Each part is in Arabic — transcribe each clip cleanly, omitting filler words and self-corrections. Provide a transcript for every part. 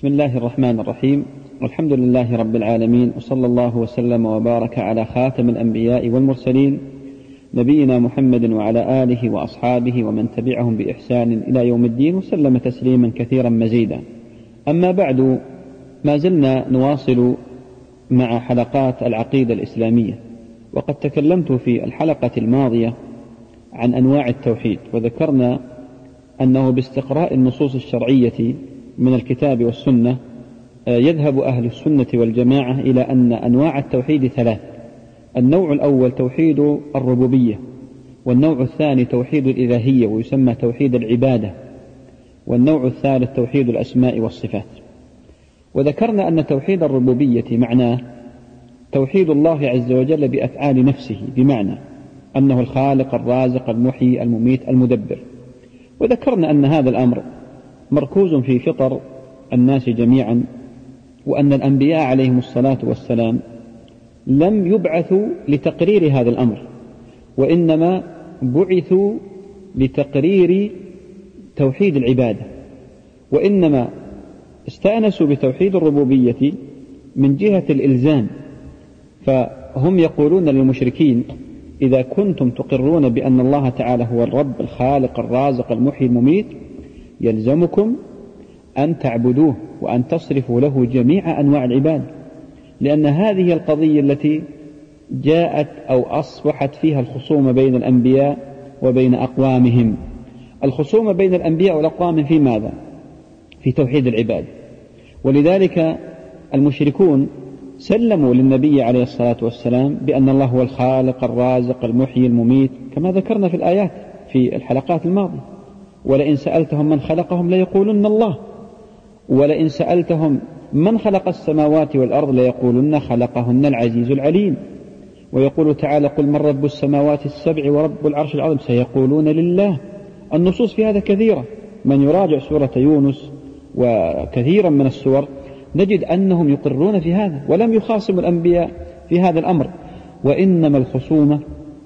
بسم الله الرحمن الرحيم، والحمد لله رب العالمين، وصلى الله وسلم وبارك على خاتم الأنبياء والمرسلين نبينا محمد وعلى آله وأصحابه ومن تبعهم بإحسان إلى يوم الدين، وسلم تسليما كثيرا مزيدا. أما بعد، ما زلنا نواصل مع حلقات العقيدة الإسلامية، وقد تكلمت في الحلقة الماضية عن أنواع التوحيد، وذكرنا أنه باستقراء النصوص الشرعية من الكتاب والسنة يذهب أهل السنة والجماعة إلى أن أنواع التوحيد ثلاث: النوع الأول توحيد الربوبية، والنوع الثاني توحيد الإلهية ويسمى توحيد العبادة، والنوع الثالث توحيد الأسماء والصفات. وذكرنا أن توحيد الربوبية معناه توحيد الله عز وجل بأفعال نفسه، بمعنى أنه الخالق الرازق المحيي المميت المدبر. وذكرنا أن هذا الأمر مركوز في فطر الناس جميعا، وأن الأنبياء عليهم الصلاة والسلام لم يبعثوا لتقرير هذا الأمر، وإنما بعثوا لتقرير توحيد العبادة، وإنما استأنسوا بتوحيد الربوبية من جهة الإلزام. فهم يقولون للمشركين: إذا كنتم تقرون بأن الله تعالى هو الرب الخالق الرازق المحيي المميت، يلزمكم أن تعبدوه وأن تصرفوا له جميع أنواع العبادة، لأن هذه القضية التي جاءت أو أصبحت فيها الخصومة بين الأنبياء وبين أقوامهم. الخصومة بين الأنبياء والأقوام في ماذا؟ في توحيد العبادة. ولذلك المشركون سلموا للنبي عليه الصلاة والسلام بأن الله هو الخالق الرازق المحيي المميت، كما ذكرنا في الآيات في الحلقات الماضية: ولئن سألتهم من خلقهم ليقولن الله، ولئن سألتهم من خلق السماوات والأرض ليقولن خلقهن العزيز العليم. ويقول تعالى: قل من رب السماوات السبع ورب العرش العظيم سيقولون لله. النصوص في هذا كثيرة، من يراجع سورة يونس وكثيرا من السور نجد أنهم يقرون في هذا، ولم يخاصموا الأنبياء في هذا الأمر. وإنما الخصومة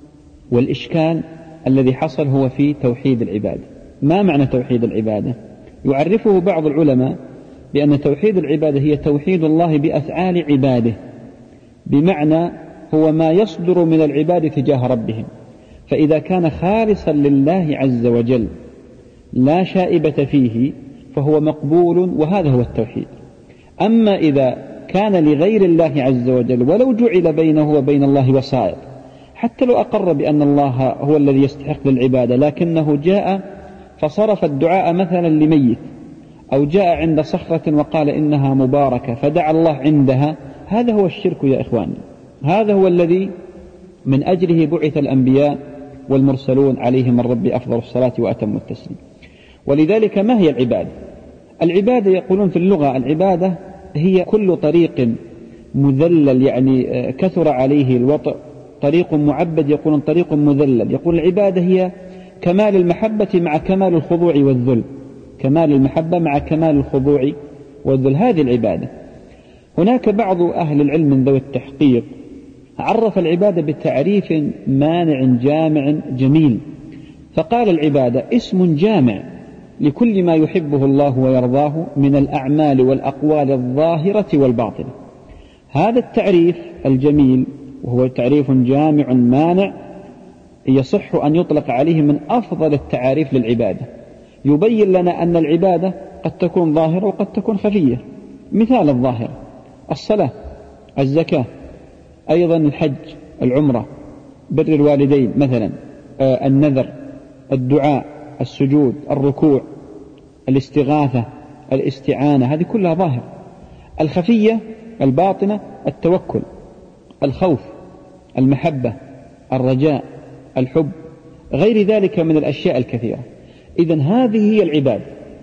والإشكال الذي حصل هو في توحيد العبادة. ما معنى توحيد العبادة؟ يعرفه بعض العلماء بأن توحيد العبادة هي توحيد الله بأفعال عباده، بمعنى هو ما يصدر من العباد تجاه ربهم، فإذا كان خالصا لله عز وجل لا شائبة فيه فهو مقبول، وهذا هو التوحيد. أما إذا كان لغير الله عز وجل ولو جعل بينه وبين الله وسائط، حتى لو أقر بأن الله هو الذي يستحق للعبادة، لكنه جاء فصرف الدعاء مثلا لميت، أو جاء عند صخرة وقال إنها مباركة فدعا الله عندها، هذا هو الشرك يا إخواني. هذا هو الذي من أجله بعث الأنبياء والمرسلون عليهم من رب أفضل الصلاة وأتم التسليم. ولذلك ما هي العبادة؟ العبادة يقولون في اللغة: العبادة هي كل طريق مذلل، يعني كثر عليه الوطء، طريق معبد يقولون طريق مذلل. يقول العبادة هي كمال المحبة مع كمال الخضوع والذل، كمال المحبة مع كمال الخضوع والذل، هذه العبادة. هناك بعض أهل العلم من ذوي التحقيق عرف العبادة بتعريف مانع جامع جميل، فقال: العبادة اسم جامع لكل ما يحبه الله ويرضاه من الأعمال والأقوال الظاهرة والباطنة. هذا التعريف الجميل، وهو تعريف جامع مانع، يصح أن يطلق عليه من أفضل التعاريف للعبادة، يبين لنا أن العبادة قد تكون ظاهرة وقد تكون خفية. مثال الظاهرة: الصلاة، الزكاة، أيضا الحج، العمرة، بر الوالدين مثلا، النذر، الدعاء، السجود، الركوع، الاستغاثة، الاستعانة، هذه كلها ظاهرة. الخفية الباطنة: التوكل، الخوف، المحبة، الرجاء، الحب، غير ذلك من الأشياء الكثيرة. إذن هذه هي العبادة.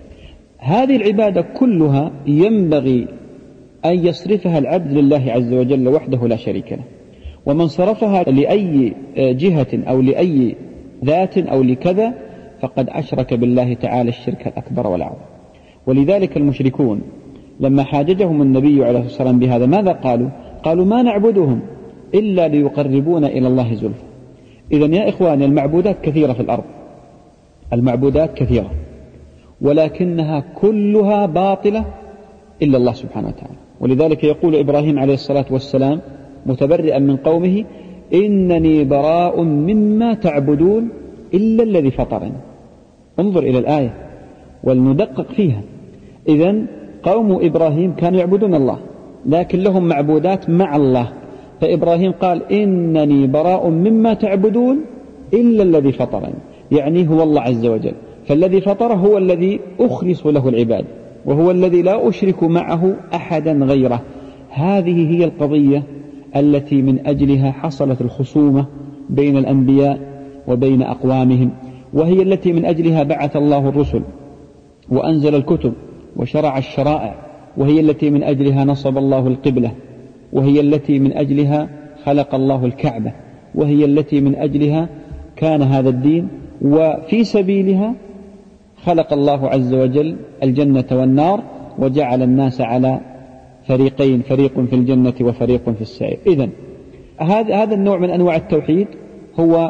هذه العبادة كلها ينبغي أن يصرفها العبد لله عز وجل وحده لا شريك له، ومن صرفها لأي جهة أو لأي ذات أو لكذا فقد أشرك بالله تعالى الشرك الأكبر والأعظم. ولذلك المشركون لما حاججهم النبي عليه الصلاة والسلام بهذا ماذا قالوا؟ قالوا: ما نعبدهم إلا ليقربون إلى الله زلفى. إذن يا إخواني، المعبودات كثيرة في الأرض، المعبودات كثيرة، ولكنها كلها باطلة إلا الله سبحانه وتعالى. ولذلك يقول إبراهيم عليه الصلاة والسلام متبرئا من قومه: إنني براء مما تعبدون إلا الذي فطرني. انظر إلى الآية ولندقق فيها. إذن قوم إبراهيم كانوا يعبدون الله لكن لهم معبودات مع الله، فإبراهيم قال: إنني براء مما تعبدون إلا الذي فطرني، يعني هو الله عز وجل. فالذي فطره هو الذي أخلص له العباد، وهو الذي لا أشرك معه أحدا غيره. هذه هي القضية التي من أجلها حصلت الخصومة بين الأنبياء وبين أقوامهم، وهي التي من أجلها بعث الله الرسل وأنزل الكتب وشرع الشرائع، وهي التي من أجلها نصب الله القبلة، وهي التي من أجلها خلق الله الكعبة، وهي التي من أجلها كان هذا الدين، وفي سبيلها خلق الله عز وجل الجنة والنار وجعل الناس على فريقين، فريق في الجنة وفريق في السعير. إذن هذا النوع من أنواع التوحيد هو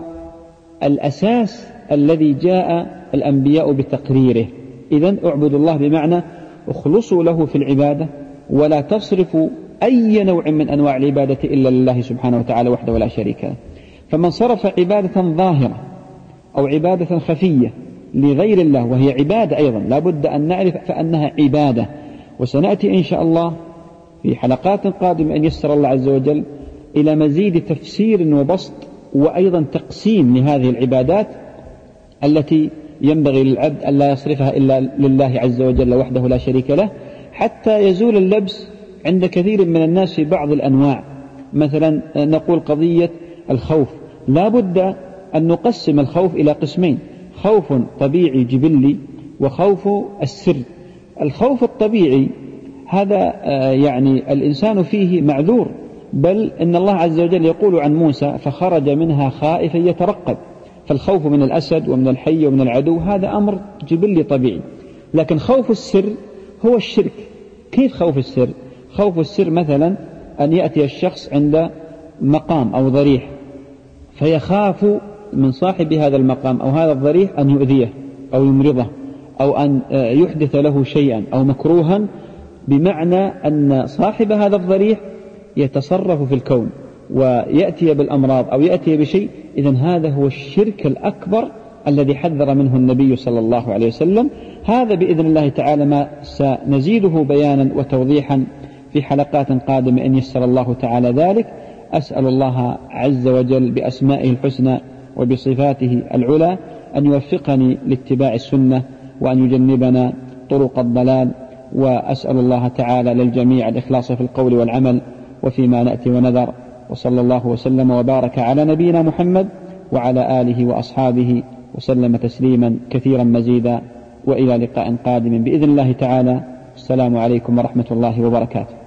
الأساس الذي جاء الأنبياء بتقريره. إذن اعبدوا الله بمعنى اخلصوا له في العبادة، ولا تصرفوا أي نوع من أنواع العبادة إلا لله سبحانه وتعالى وحده ولا شريك له. فمن صرف عبادة ظاهرة أو عبادة خفية لغير الله، وهي عبادة أيضا لا بد أن نعرف فأنها عبادة، وسنأتي إن شاء الله في حلقات قادمة أن يسر الله عز وجل إلى مزيد تفسير وبسط وأيضا تقسيم لهذه العبادات التي ينبغي للعبد أن لا يصرفها إلا لله عز وجل وحده لا شريك له، حتى يزول اللبس عند كثير من الناس في بعض الأنواع. مثلا نقول قضية الخوف، لا بد أن نقسم الخوف إلى قسمين: خوف طبيعي جبلي وخوف السر. الخوف الطبيعي هذا يعني الإنسان فيه معذور، بل إن الله عز وجل يقول عن موسى: فخرج منها خائفا يترقب. فالخوف من الأسد ومن الحي ومن العدو هذا أمر جبلي طبيعي. لكن خوف السر هو الشرك. كيف خوف السر؟ خوف السر مثلا أن يأتي الشخص عند مقام أو ضريح فيخاف من صاحب هذا المقام أو هذا الضريح أن يؤذيه أو يمرضه أو أن يحدث له شيئا أو مكروها، بمعنى أن صاحب هذا الضريح يتصرف في الكون ويأتي بالأمراض أو يأتي بشيء. إذن هذا هو الشرك الأكبر الذي حذر منه النبي صلى الله عليه وسلم. هذا بإذن الله تعالى ما سنزيده بيانا وتوضيحا في حلقات قادمة إن يسر الله تعالى ذلك. أسأل الله عز وجل بأسمائه الحسنى وبصفاته العلى أن يوفقني لاتباع السنة وأن يجنبنا طرق الضلال، وأسأل الله تعالى للجميع الإخلاص في القول والعمل وفيما نأتي ونذر. وصلى الله وسلم وبارك على نبينا محمد وعلى آله وأصحابه وسلم تسليما كثيرا مزيدا، وإلى لقاء قادم بإذن الله تعالى. السلام عليكم ورحمة الله وبركاته.